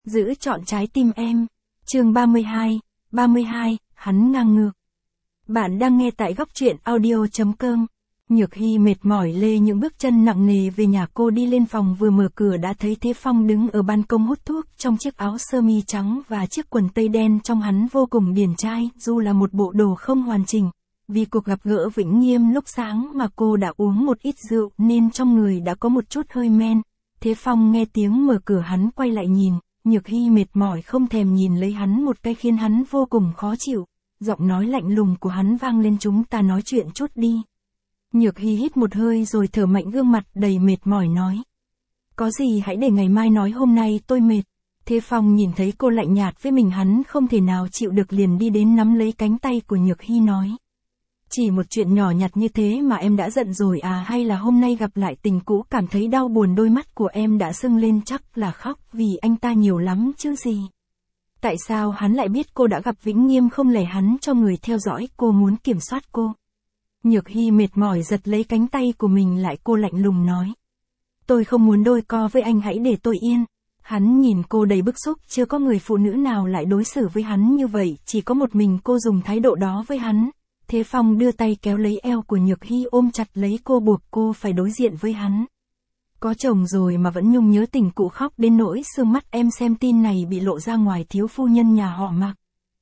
Giữ trọn trái tim em. Chương 32, hắn ngang ngược. Bạn đang nghe tại góc truyện audio.com. Nhược Hy mệt mỏi lê những bước chân nặng nề về nhà. Cô đi lên phòng vừa mở cửa đã thấy Thế Phong đứng ở ban công hút thuốc trong chiếc áo sơ mi trắng và chiếc quần tây đen. Trong hắn vô cùng điển trai, dù là một bộ đồ không hoàn chỉnh. Vì cuộc gặp gỡ Vĩnh Nghiêm lúc sáng mà cô đã uống một ít rượu nên trong người đã có một chút hơi men. Thế Phong nghe tiếng mở cửa hắn quay lại nhìn. Nhược Hy mệt mỏi không thèm nhìn lấy hắn một cái khiến hắn vô cùng khó chịu. Giọng nói lạnh lùng của hắn vang lên, chúng ta nói chuyện chút đi. Nhược Hy hít một hơi rồi thở mạnh, gương mặt đầy mệt mỏi nói. Có gì hãy để ngày mai nói, hôm nay tôi mệt. Thế Phong nhìn thấy cô lạnh nhạt với mình, hắn không thể nào chịu được, liền đi đến nắm lấy cánh tay của Nhược Hy nói. Chỉ một chuyện nhỏ nhặt như thế mà em đã giận rồi à, hay là hôm nay gặp lại tình cũ cảm thấy đau buồn? Đôi mắt của em đã sưng lên, chắc là khóc vì anh ta nhiều lắm chứ gì. Tại sao hắn lại biết cô đã gặp Vĩnh Nghiêm? Không lẽ hắn cho người theo dõi cô, muốn kiểm soát cô? Nhược Hy mệt mỏi giật lấy cánh tay của mình lại, cô lạnh lùng nói. Tôi không muốn đôi co với anh, hãy để tôi yên. Hắn nhìn cô đầy bức xúc, chưa có người phụ nữ nào lại đối xử với hắn như vậy, chỉ có một mình cô dùng thái độ đó với hắn. Thế Phong đưa tay kéo lấy eo của Nhược Hy, ôm chặt lấy cô, buộc cô phải đối diện với hắn. Có chồng rồi mà vẫn nhung nhớ tình cũ, khóc đến nỗi sương mắt. Em xem tin này bị lộ ra ngoài, thiếu phu nhân nhà họ Mạc.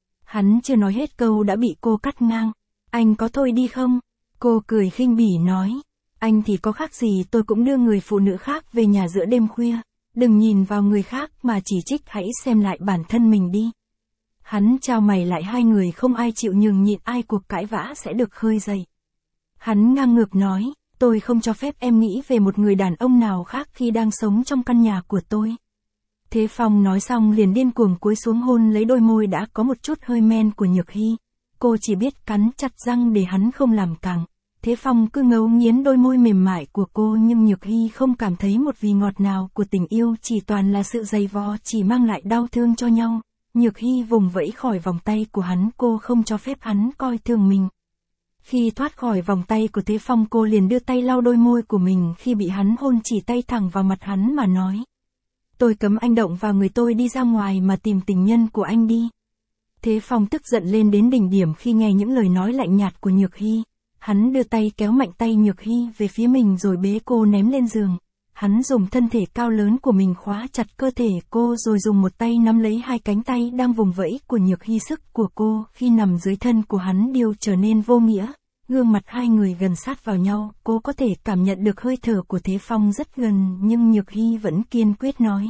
Hắn chưa nói hết câu đã bị cô cắt ngang. Anh có thôi đi không? Cô cười khinh bỉ nói. Anh thì có khác gì, tôi cũng đưa người phụ nữ khác về nhà giữa đêm khuya. Đừng nhìn vào người khác mà chỉ trích, hãy xem lại bản thân mình đi. Hắn chào mày lại, hai người không ai chịu nhường nhịn, ai cuộc cãi vã sẽ được khơi dậy. Hắn ngang ngược nói, tôi không cho phép em nghĩ về một người đàn ông nào khác khi đang sống trong căn nhà của tôi. Thế Phong nói xong liền điên cuồng cúi xuống hôn lấy đôi môi đã có một chút hơi men của Nhược Hy. Cô chỉ biết cắn chặt răng để hắn không làm càng. Thế Phong cứ ngấu nghiến đôi môi mềm mại của cô, nhưng Nhược Hy không cảm thấy một vị ngọt nào của tình yêu, chỉ toàn là sự dày vò, chỉ mang lại đau thương cho nhau. Nhược Hy vùng vẫy khỏi vòng tay của hắn, cô không cho phép hắn coi thường mình. Khi thoát khỏi vòng tay của Thế Phong, cô liền đưa tay lau đôi môi của mình, khi bị hắn hôn chỉ tay thẳng vào mặt hắn mà nói. Tôi cấm anh động vào người tôi, đi ra ngoài mà tìm tình nhân của anh đi. Thế Phong tức giận lên đến đỉnh điểm khi nghe những lời nói lạnh nhạt của Nhược Hy. Hắn đưa tay kéo mạnh tay Nhược Hy về phía mình rồi bế cô ném lên giường. Hắn dùng thân thể cao lớn của mình khóa chặt cơ thể cô rồi dùng một tay nắm lấy hai cánh tay đang vùng vẫy của Nhược Hy. Sức của cô khi nằm dưới thân của hắn đều trở nên vô nghĩa. Gương mặt hai người gần sát vào nhau, cô có thể cảm nhận được hơi thở của Thế Phong rất gần, nhưng Nhược Hy vẫn kiên quyết nói.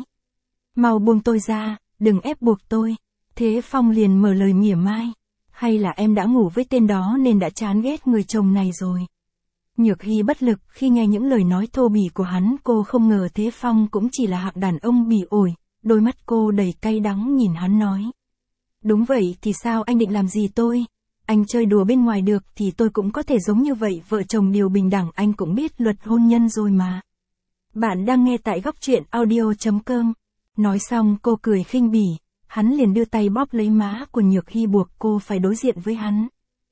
Mau buông tôi ra, đừng ép buộc tôi. Thế Phong liền mở lời mỉa mai. Hay là em đã ngủ với tên đó nên đã chán ghét người chồng này rồi? Nhược Hy bất lực khi nghe những lời nói thô bỉ của hắn, cô không ngờ Thế Phong cũng chỉ là hạng đàn ông bỉ ổi. Đôi mắt cô đầy cay đắng nhìn hắn nói. Đúng vậy thì sao, anh định làm gì tôi? Anh chơi đùa bên ngoài được thì tôi cũng có thể giống như vậy, vợ chồng đều bình đẳng, anh cũng biết luật hôn nhân rồi mà. Bạn đang nghe tại góc truyện audio.com. Nói xong cô cười khinh bỉ, hắn liền đưa tay bóp lấy má của Nhược Hy, buộc cô phải đối diện với hắn.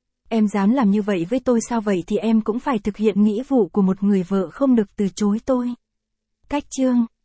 Em dám làm như vậy với tôi sao? Vậy thì em cũng phải thực hiện nghĩa vụ của một người vợ, không được từ chối tôi. Cách chương